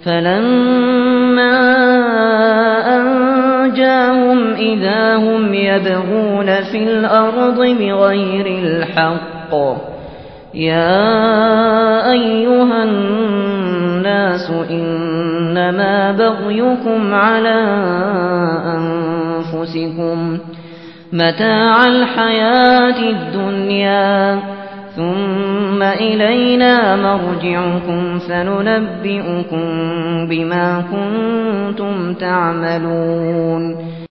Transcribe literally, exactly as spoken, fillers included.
فلما أنجاهم إذا هم يبغون في الأرض بغير الحق يا أيها الناس إنما بغيكم على أنفسكم متاع الحياة الدنيا ثم إلينا مرجعكم فننبئكم بما كنتم تعملون